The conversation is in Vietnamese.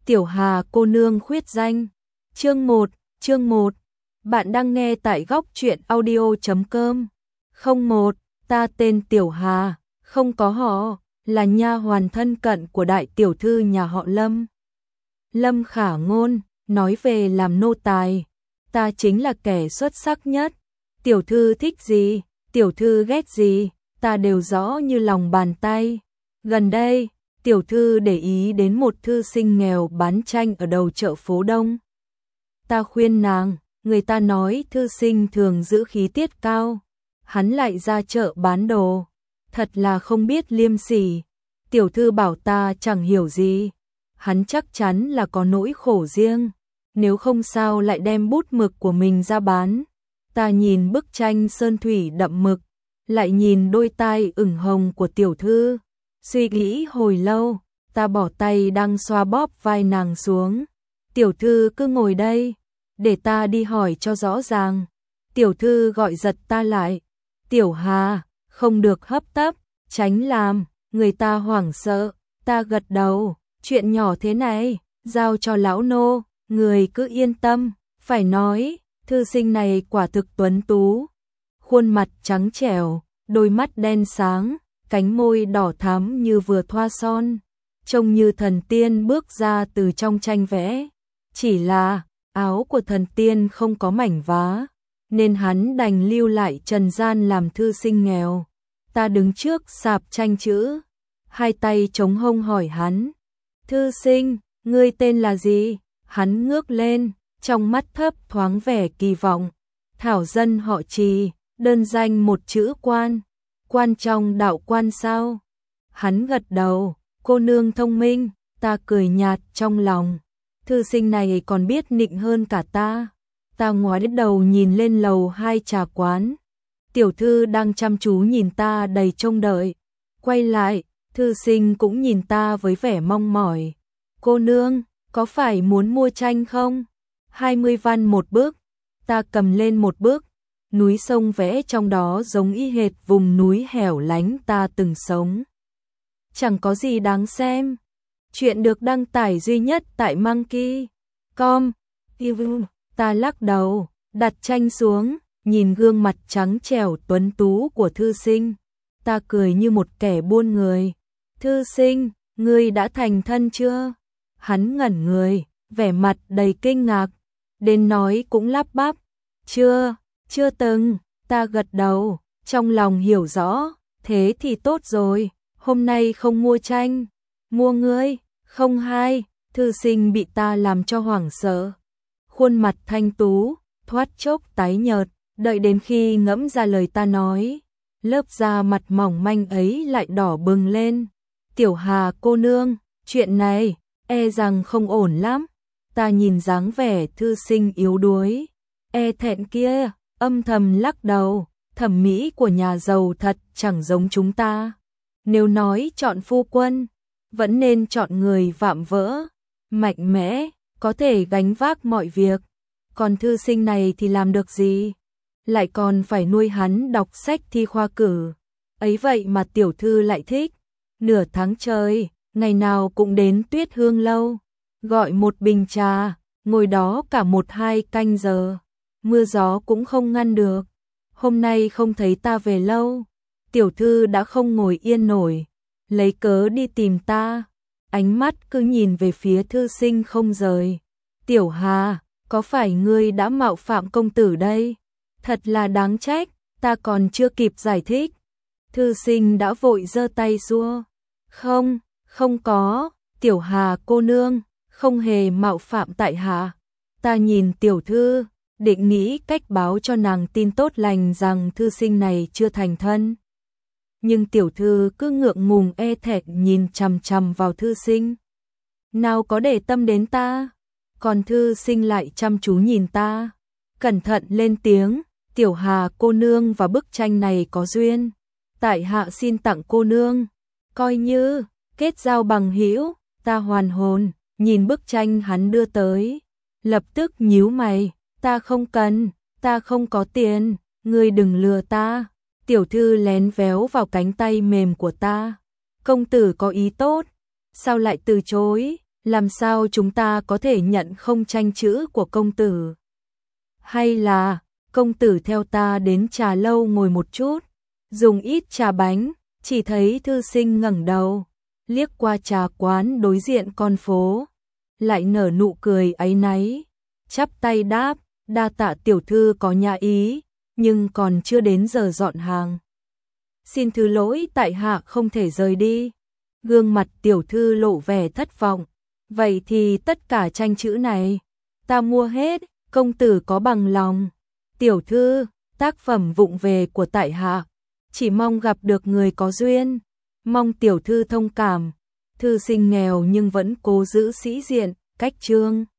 Tiểu Hà cô nương khuyết danh. Chương 1. Bạn đang nghe tại góc truyện audio.com. 01. Ta tên Tiểu Hà, không có họ, là nha hoàn thân cận của đại tiểu thư nhà họ Lâm. Lâm Khả Ngôn, nói về làm nô tài, ta chính là kẻ xuất sắc nhất. Tiểu thư thích gì, tiểu thư ghét gì, ta đều rõ như lòng bàn tay. Gần đây, tiểu thư để ý đến một thư sinh nghèo bán tranh ở đầu chợ phố Đông. Ta khuyên nàng, người ta nói thư sinh thường giữ khí tiết cao, hắn lại ra chợ bán đồ, thật là không biết liêm sỉ. Tiểu thư bảo ta chẳng hiểu gì, hắn chắc chắn là có nỗi khổ riêng, nếu không sao lại đem bút mực của mình ra bán. Ta nhìn bức tranh sơn thủy đậm mực, lại nhìn đôi tai ửng hồng của tiểu thư, suy nghĩ hồi lâu, ta bỏ tay đang xoa bóp vai nàng xuống. Tiểu thư cứ ngồi đây, để ta đi hỏi cho rõ ràng. Tiểu thư gọi giật ta lại. Tiểu Hà, không được hấp tấp, tránh làm người ta hoảng sợ. Ta gật đầu, chuyện nhỏ thế này, giao cho lão nô, người cứ yên tâm. Phải nói, thư sinh này quả thực tuấn tú, khuôn mặt trắng trẻo, đôi mắt đen sáng, cánh môi đỏ thắm như vừa thoa son, trông như thần tiên bước ra từ trong tranh vẽ. Chỉ là áo của thần tiên không có mảnh vá, nên hắn đành lưu lại trần gian làm thư sinh nghèo. Ta đứng trước sạp tranh chữ, hai tay chống hông hỏi hắn, thư sinh, ngươi tên là gì? Hắn ngước lên, trong mắt thấp thoáng vẻ kỳ vọng. Thảo dân họ Trì, đơn danh một chữ Quan. Quan trong đạo quan sao? Hắn gật đầu, cô nương thông minh. Ta cười nhạt trong lòng, thư sinh này còn biết nịnh hơn cả ta. Ta ngoái đến đầu nhìn lên lầu 2 trà quán. Tiểu thư đang chăm chú nhìn ta đầy trông đợi. Quay lại, thư sinh cũng nhìn ta với vẻ mong mỏi. Cô nương, có phải muốn mua tranh không? 20 văn một bức. Ta cầm lên một bức, núi sông vẽ trong đó giống y hệt vùng núi hẻo lánh ta từng sống. Chẳng có gì đáng xem. Chuyện được đăng tải duy nhất tại Monkey.com. Ta lắc đầu, đặt tranh xuống, nhìn gương mặt trắng trẻo tuấn tú của thư sinh. Ta cười như một kẻ buôn người. Thư sinh, ngươi đã thành thân chưa? Hắn ngẩn người, vẻ mặt đầy kinh ngạc, đến nói cũng lắp bắp. Chưa từng. Ta gật đầu, trong lòng hiểu rõ, thế thì tốt rồi, hôm nay không mua tranh, mua ngươi. Không hay, thư sinh bị ta làm cho hoảng sợ. Khuôn mặt thanh tú, thoát chốc tái nhợt, đợi đến khi ngẫm ra lời ta nói, lớp da mặt mỏng manh ấy lại đỏ bừng lên. Tiểu Hà cô nương, chuyện này, e rằng không ổn lắm. Ta nhìn dáng vẻ thư sinh yếu đuối, e thẹn kia, âm thầm lắc đầu, thẩm mỹ của nhà giàu thật chẳng giống chúng ta. Nếu nói chọn phu quân, vẫn nên chọn người vạm vỡ, mạnh mẽ, có thể gánh vác mọi việc. Còn thư sinh này thì làm được gì? Lại còn phải nuôi hắn đọc sách thi khoa cử. Ấy vậy mà tiểu thư lại thích. Nửa tháng trời, ngày nào cũng đến Tuyết Hương lâu, gọi một bình trà, ngồi đó cả 1-2 canh giờ. Mưa gió cũng không ngăn được. Hôm nay không thấy ta về lâu, tiểu thư đã không ngồi yên nổi, lấy cớ đi tìm ta, ánh mắt cứ nhìn về phía thư sinh không rời. Tiểu Hà, có phải ngươi đã mạo phạm công tử đây? Thật là đáng trách, ta còn chưa kịp giải thích. Thư sinh đã vội giơ tay xua. Không có, Tiểu Hà cô nương, không hề mạo phạm tại hạ. Ta nhìn tiểu thư, định nghĩ cách báo cho nàng tin tốt lành rằng thư sinh này chưa thành thân. Nhưng tiểu thư cứ ngượng ngùng e thẹn nhìn chằm chằm vào thư sinh. Nào có để tâm đến ta, còn thư sinh lại chăm chú nhìn ta, cẩn thận lên tiếng, Tiểu Hà cô nương và bức tranh này có duyên, tại hạ xin tặng cô nương, coi như kết giao bằng hữu. Ta hoàn hồn, nhìn bức tranh hắn đưa tới, lập tức nhíu mày, ta không cần, ta không có tiền, ngươi đừng lừa ta. Tiểu thư lén véo vào cánh tay mềm của ta. Công tử có ý tốt, sao lại từ chối? Làm sao chúng ta có thể nhận không tranh chữ của công tử? Hay là, công tử theo ta đến trà lâu ngồi một chút, dùng ít trà bánh, chỉ thấy thư sinh ngẩng đầu, liếc qua trà quán đối diện con phố, lại nở nụ cười áy náy, chắp tay đáp, đa tạ tiểu thư có nhã ý, nhưng còn chưa đến giờ dọn hàng. Xin thứ lỗi tại hạ không thể rời đi. Gương mặt tiểu thư lộ vẻ thất vọng. Vậy thì tất cả tranh chữ này, ta mua hết, công tử có bằng lòng. Tiểu thư, tác phẩm vụng về của tại hạ, chỉ mong gặp được người có duyên, mong tiểu thư thông cảm. Thư sinh nghèo nhưng vẫn cố giữ sĩ diện, cách trương.